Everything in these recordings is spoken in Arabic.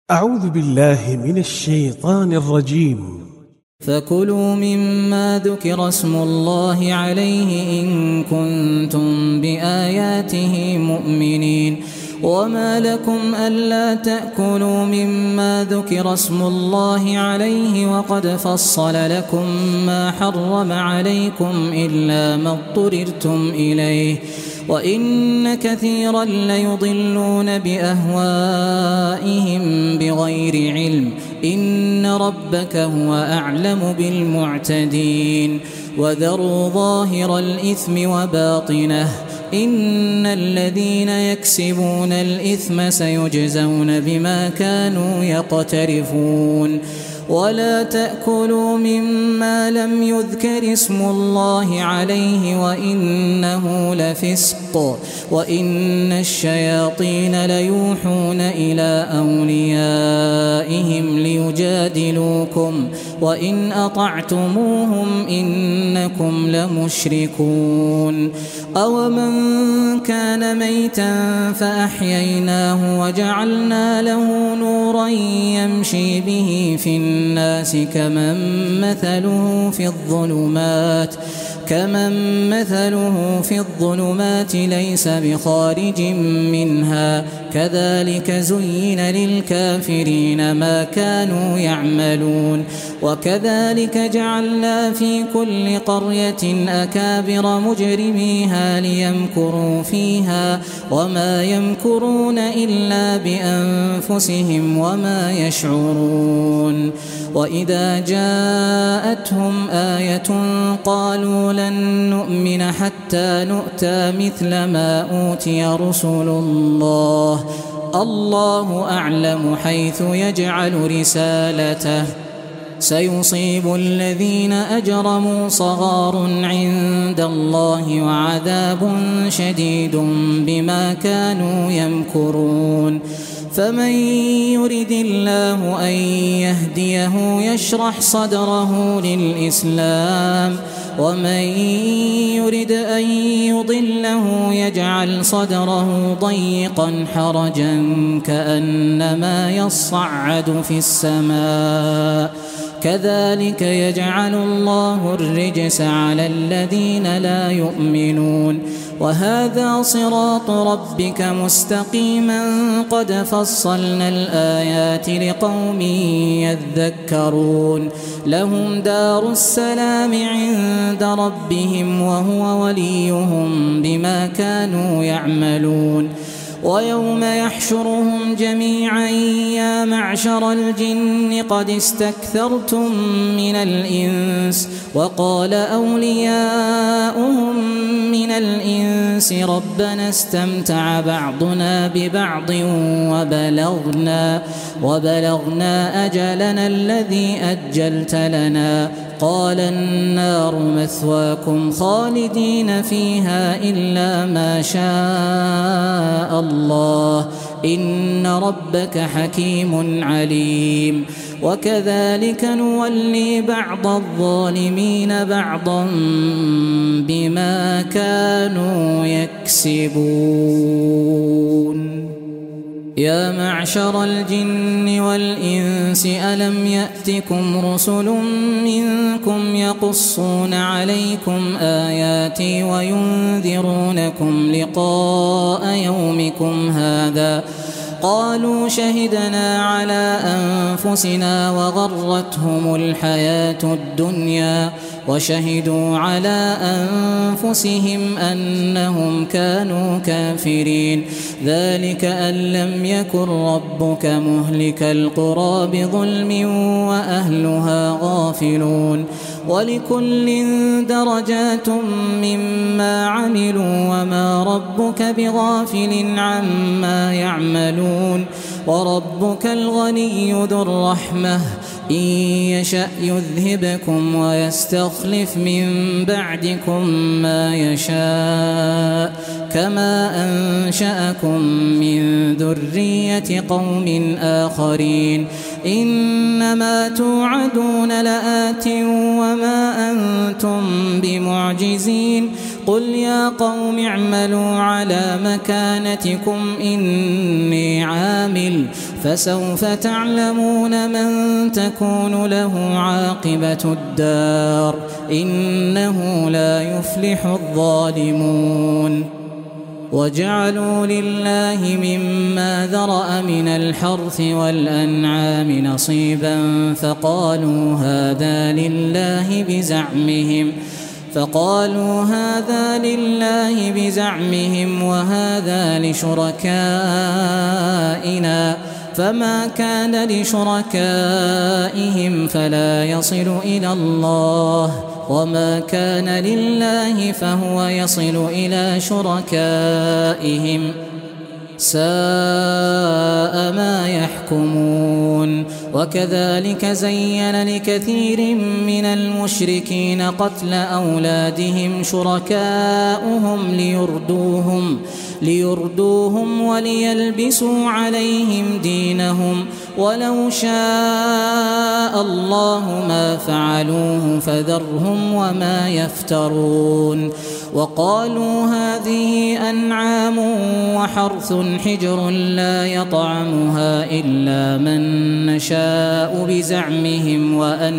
أعوذ بالله من الشيطان الرجيم. فكلوا مما ذكر اسم الله عليه إن كنتم بآياته مؤمنين. وما لكم ألا تأكلوا مما ذكر اسم الله عليه وقد فصل لكم ما حرم عليكم إلا ما اضطررتم إليه وإن كثيرا ليضلون بأهوائهم بغير علم إن ربك هو أعلم بالمعتدين. وذروا ظاهر الإثم وباطنه إن الذين يكسبون الإثم سيجزون بما كانوا يقترفون. ولا تأكلوا مما لم يذكر اسم الله عليه وإنه لفسق وإن الشياطين ليوحون إلى أوليائهم ليجادلوكم وإن أطعتموهم إنكم لمشركون. أومن كان ميتا فأحييناه وجعلنا له نورا يمشي به في الناس كمن مثله في الظلمات ليس بخارج منها كذلك زين للكافرين ما كانوا يعملون. وكذلك جعلنا في كل قرية أكابر مجرميها ليمكروا فيها وما يمكرون إلا بأنفسهم وما يشعرون. وإذا جاءتهم آية قالوا لن نؤمن حتى نؤتى مثل ما أوتي رسل الله أعلم حيث يجعل رسالته سيصيب الذين أجرموا صغار عند الله وعذاب شديد بما كانوا يمكرون. فمن يرد الله أن يهديه يشرح صدره للإسلام ومن يرد أن يضله يجعل صدره ضيقا حرجا كأنما يصعد في السماء كذلك يجعل الله الرجس على الذين لا يؤمنون. وهذا صراط ربك مستقيما قد فصلنا الآيات لقوم يذكرون. لهم دار السلام عند ربهم وهو وليهم بما كانوا يعملون. ويوم يحشرهم جميعا يا معشر الجن قد استكثرتم من الإنس وقال أولياؤهم من الإنس ربنا استمتع بعضنا ببعض وبلغنا أجلنا الذي أجلت لنا قال النار مثواكم خالدين فيها إلا ما شاء الله إن ربك حكيم عليم. وكذلك نولي بعض الظالمين بعضا بما كانوا يكسبون. يا معشر الجن والإنس ألم يأتكم رسل منكم يقصون عليكم آياتي وينذرونكم لقاء يومكم هذا قالوا شهدنا على أنفسنا وغرتهم الحياة الدنيا وشهدوا على أنفسهم أنهم كانوا كافرين. ذلك أن لم يكن ربك مهلك القرى بظلم وأهلها غافلون. ولكل درجات مما عملوا وما ربك بغافل عما يعملون. وربك الغني ذو الرحمة إن يشأ يذهبكم ويستخلف من بعدكم ما يشاء كما أنشأكم من ذرية قوم آخرين. إنما توعدون لآت وما أنتم بمعجزين. قل يا قوم اعملوا على مكانتكم إني عامل فسوف تعلمون من تكون له عاقبة الدار إنه لا يفلح الظالمون. وجعلوا لله مما ذرأ من الحرث والأنعام نصيبا فقالوا هذا لله بزعمهم وهذا لشركائنا فما كان لشركائهم فلا يصل إلى الله وما كان لله فهو يصل إلى شركائهم ساء ما يحكمون. وكذلك زين لكثير من المشركين قتل أولادهم شركاؤهم ليردوهم وليلبسوا عليهم دينهم ولو شاء الله ما فعلوه فذرهم وما يفترون. وقالوا هذه أنعام وحرث حجر لا يطعمها إلا من نشاء بزعمهم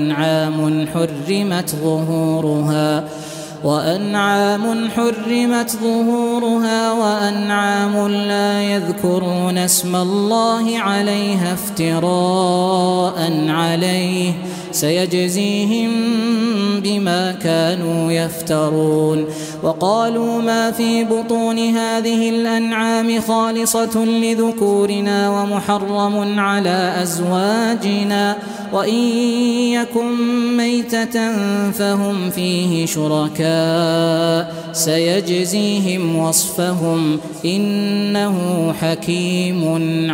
وأنعام حرمت ظهورها وأنعام لا يذكرون اسم الله عليها افتراء عليه سيجزيهم بما كانوا يفترون. وقالوا ما في بطون هذه الأنعام خالصة لذكورنا ومحرم على أزواجنا وإن يكن ميتة فهم فيه شركاء سيجزيهم وصفهم إنه حكيم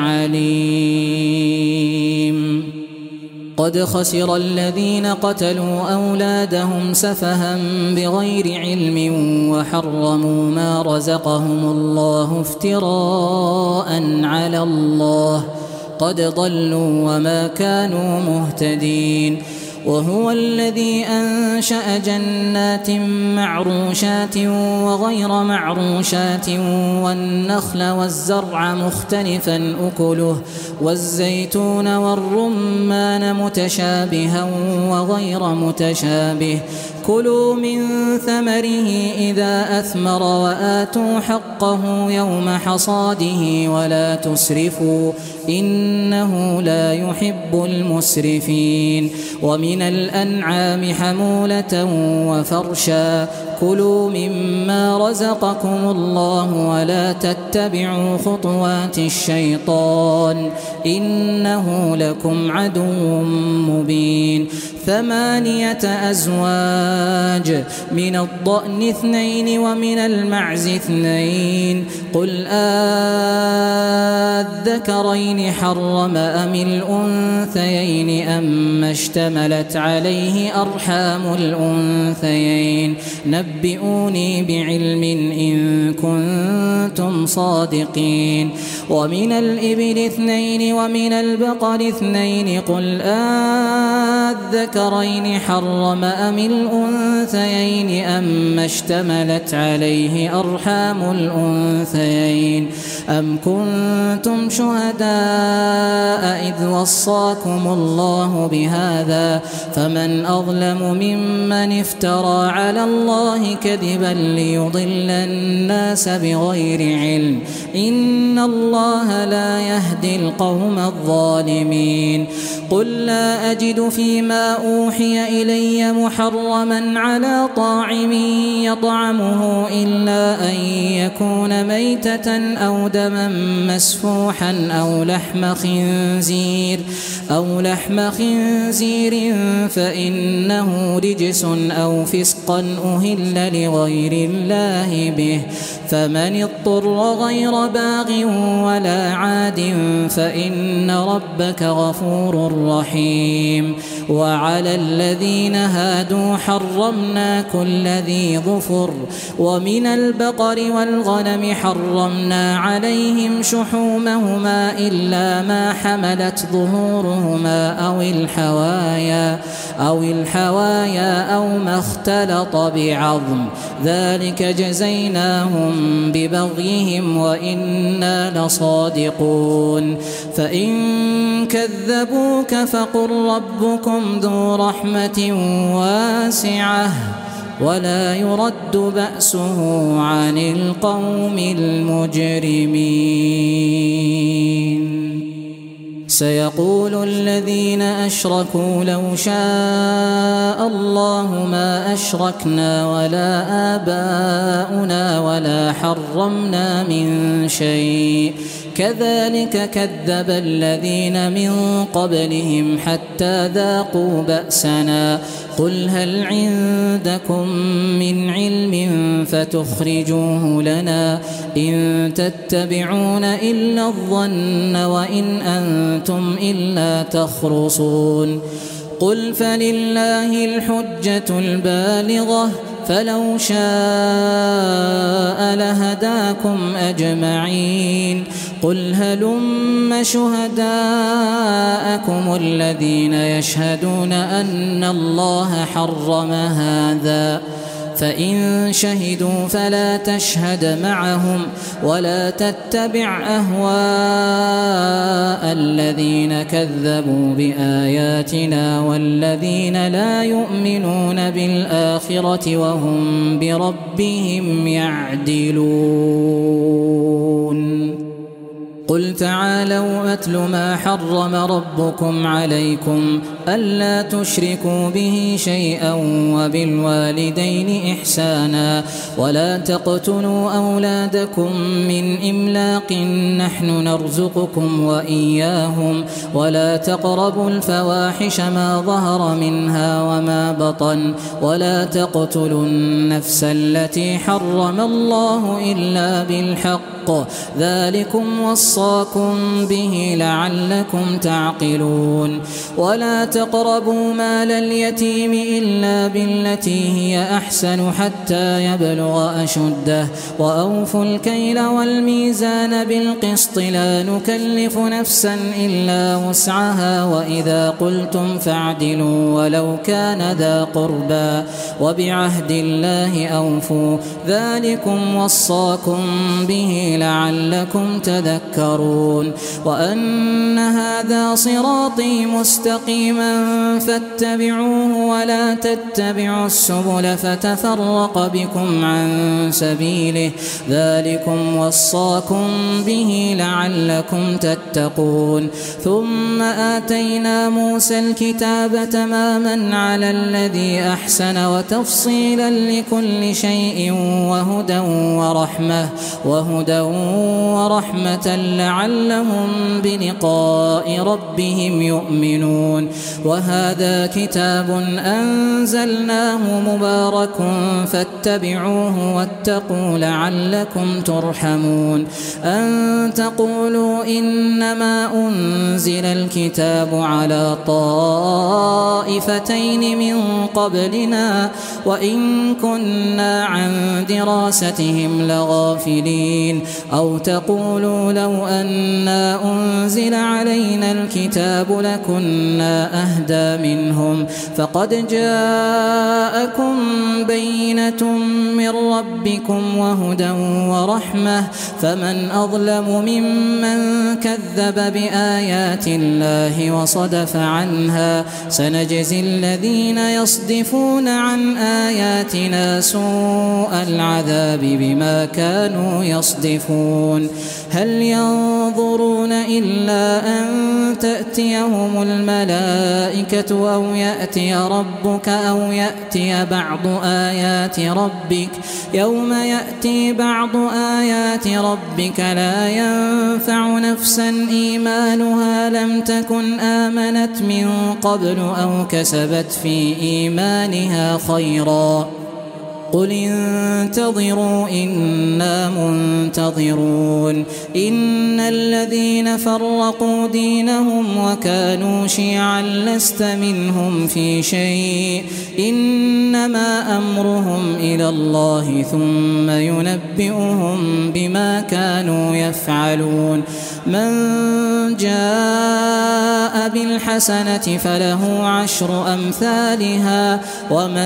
عليم. قد خسر الذين قتلوا أولادهم سفها بغير علم وحرموا ما رزقهم الله افتراء على الله قد ضلوا وما كانوا مهتدين. وهو الذي أنشأ جنات معروشات وغير معروشات والنخل والزرع مختلفا أكله والزيتون والرمان متشابها وغير متشابه كلوا من ثمره إذا أثمر وآتوا حقه يوم حصاده ولا تسرفوا إنه لا يحب المسرفين. ومن الأنعام حمولة وفرشا كلوا مما رزقكم الله ولا تتبعوا خطوات الشيطان إنه لكم عدو مبين. 8 أزواج من الضأن 2 ومن المعز 2 قل الذكرين حرم أم الأنثيين أم اشتملت عليه أرحام الأنثيين نبئوني بعلم إن كنتم صادقين. ومن الإبل 2 ومن البقر 2 قل الذكرين حرم أم الأنثيين أم اشتملت عليه أرحام الأنثيين أم كنتم شهداء إذ وصاكم الله بهذا فمن أظلم ممن افترى على الله كذبا ليضل الناس بغير علم إن الله لا يهدي القوم الظالمين. قل لا أجد فيما أوحي إلي محرما على طاعم يطعمه إلا أن يكون ميتة أو دما مسفوحا أو لحم خنزير فإنه رجس أو فسقا أهل لغير الله به فمن اضطر غير باغ ولا عاد فإن ربك غفور رحيم. وعلى الذين هادوا حرمنا كل ذي ظفر ومن البقر والغنم حرمنا عليهم شحومهما إلا ما حملت ظهورهما أو الحوايا أو ما اختلط بعظم ذلك جزيناهم ببغيهم وإنا لصادقون فإن كذبوك فقل ربكم ذو رحمة واسعة ولا يرد بأسه عن القوم المجرمين. سيقول الذين أشركوا لو شاء الله ما أشركنا ولا آباؤنا ولا حرمنا من شيء كذلك كذب الذين من قبلهم حتى ذاقوا بأسنا قل هل عندكم من علم فتخرجوه لنا إن تتبعون إلا الظن وإن أنتم إلا تخرصون قل فلله الحجة البالغة فلو شاء لهداكم أجمعين قل هلم شهداءكم الذين يشهدون أن الله حرم هذا فإن شهدوا فلا تشهد معهم ولا تتبع أهواء الذين كذبوا بآياتنا والذين لا يؤمنون بالآخرة وهم بربهم يعدلون قل تعالوا أتل ما حرم ربكم عليكم ألا تشركوا به شيئا وبالوالدين إحسانا ولا تقتلوا أولادكم من إملاق نحن نرزقكم وإياهم ولا تقربوا الفواحش ما ظهر منها وما بطن ولا تقتلوا النفس التي حرم الله إلا بالحق ذلكم وصاكم به لعلكم تعقلون ولا تقربوا مال اليتيم إلا بالتي هي أحسن حتى يبلغ أشده وأوفوا الكيل والميزان بالقسط لا نكلف نفسا إلا وسعها وإذا قلتم فاعدلوا ولو كان ذا قربى وبعهد الله أوفوا ذلكم وصاكم به لعلكم تذكرون وأن هذا صراطي مستقيما فاتبعوه ولا تتبعوا السبل فتفرق بكم عن سبيله ذلكم وصاكم به لعلكم تتقون ثم آتينا موسى الكتاب تماما على الذي أحسن وتفصيلا لكل شيء وهدى ورحمة لعلهم بلقاء ربهم يؤمنون وهذا كتاب أنزلناه مبارك فاتبعوه واتقوا لعلكم ترحمون أن تقولوا إنما أنزل الكتاب على طائفتين من قبلنا وإن كنا عن دراستهم لغافلين أو تقولوا لو أنا أنزل علينا الكتاب لكنا أهدى منهم فقد جاءكم بينة من ربكم وهدى ورحمة فمن أظلم ممن كذب بآيات الله وصدف عنها سنجزي الذين يصدفون عن آياتنا سوء العذاب بما كانوا يصدفون هل ينظرون إلا أن تأتيهم الملائكة أو يأتي ربك أو يأتي بعض آيات ربك يوم يأتي بعض آيات ربك لا ينفع نفسا إيمانها لم تكن آمنت من قبل أو كسبت في إيمانها خيرا قل انتظروا إنا منتظرون إن الذين فرقوا دينهم وكانوا شيعا لست منهم في شيء إنما أمرهم إلى الله ثم ينبئهم بما كانوا يفعلون من جاء بالحسنة فله 10 أمثالها ومن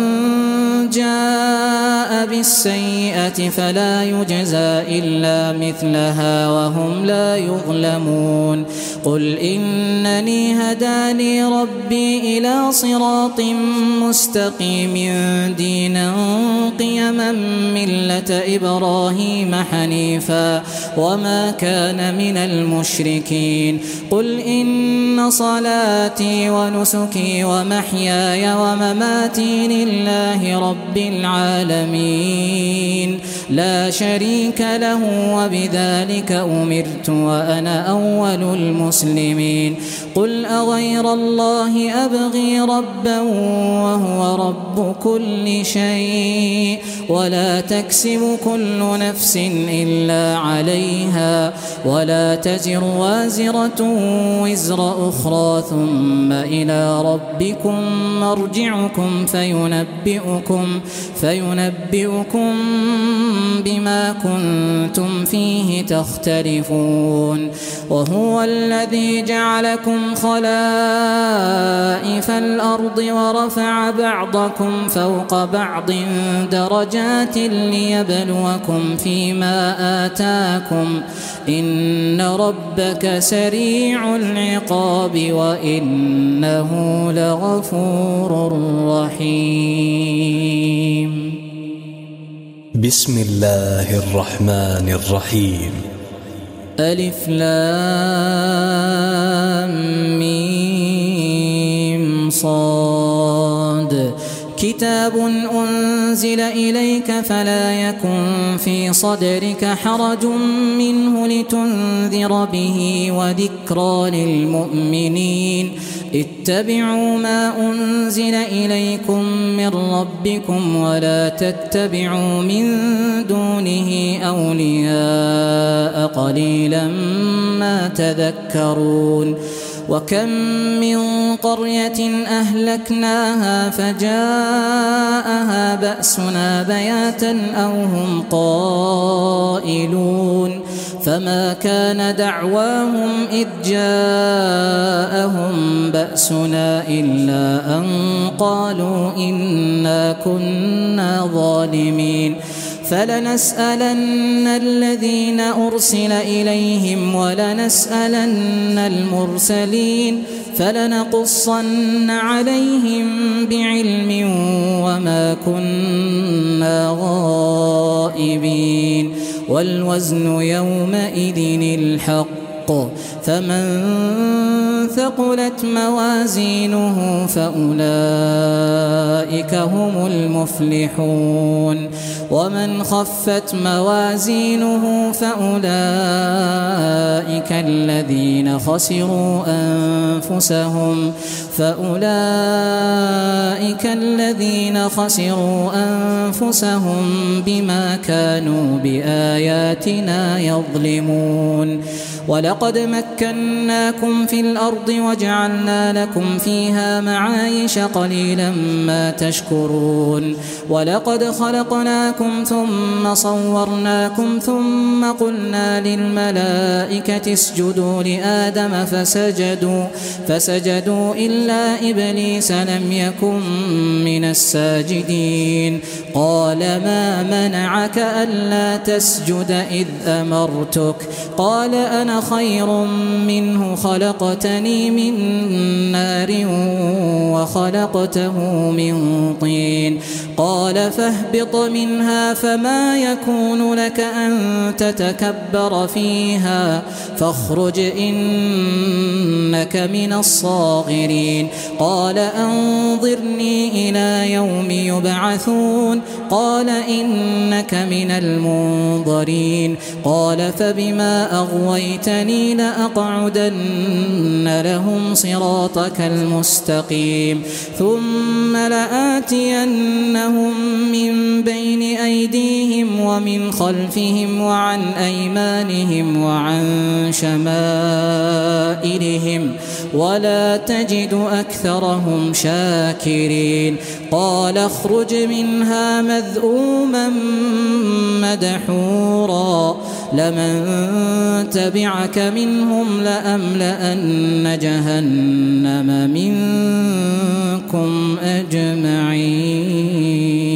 جاء بالسيئة فلا يجزى إلا مثلها وهم لا يظلمون قل إنني هداني ربي إلى صراط مستقيم دينا قيما ملة إبراهيم حنيفا وما كان من المشركين قل إن صلاتي ونسكي ومحياي ومماتي لله رب العالمين لا شريك له وبذلك أمرت وأنا أول المسلمين قل أغير الله أبغي ربا وهو رب كل شيء ولا تكسب كل نفس إلا عليها ولا تزر وازرة وزر أخرى ثم إلى ربكم مرجعكم فينبئكم بما كنتم فيه تختلفون وهو الذي جعلكم خلائف الأرض ورفع بعضكم فوق بعض درجات ليبلوكم فيما آتاكم إن ربك سريع العقاب وإنه لغفور رحيم بسم الله الرحمن الرحيم ألف لام ميم صاد كتاب أنزل إليك فلا يكن في صدرك حرج منه لتنذر به وذكرى للمؤمنين اتبعوا ما أنزل إليكم من ربكم ولا تتبعوا من دونه أولياء قليلا ما تذكرون وكم من قرية أهلكناها فجاءها بأسنا بياتا أو هم قائلون فما كان دعواهم إذ جاءهم بأسنا إلا أن قالوا إنا كنا ظالمين فلنسألن الذين أرسل إليهم ولنسألن المرسلين فلنقصن عليهم بعلم وما كنا غائبين والوزن يومئذ الحق فمن ثقلت موازينه فأولئك هم المفلحون ومن خفت موازينه فأولئك الذين خسروا أنفسهم بما كانوا بآياتنا يظلمون ولقد مكناكم في الأرض وجعلنا لكم فيها معايش قليلا ما تشكرون ولقد خلقناكم ثم صورناكم ثم قلنا للملائكة اسجدوا لآدم فسجدوا إلا إبليس لم يكن من الساجدين قال ما منعك ألا تسجد إذ أمرتك قال أنا خير منه خلقتني من نار وخلقته من طين قال فاهبط منها فما يكون لك أن تتكبر فيها فاخرج إنك من الصاغرين قال أنظرني إلى يوم يبعثون قال إنك من المنظرين قال فبما أغويتني لأقعدن لهم صراطك المستقيم ثم لآتينهم من بين أيديهم ومن خلفهم وعن أيمانهم وعن شمائلهم ولا تجد أكثرهم شاكرين قال اخرج منها مذءوما مدحورا لمن تبعك منهم لأملأن جهنم منكم أجمعين.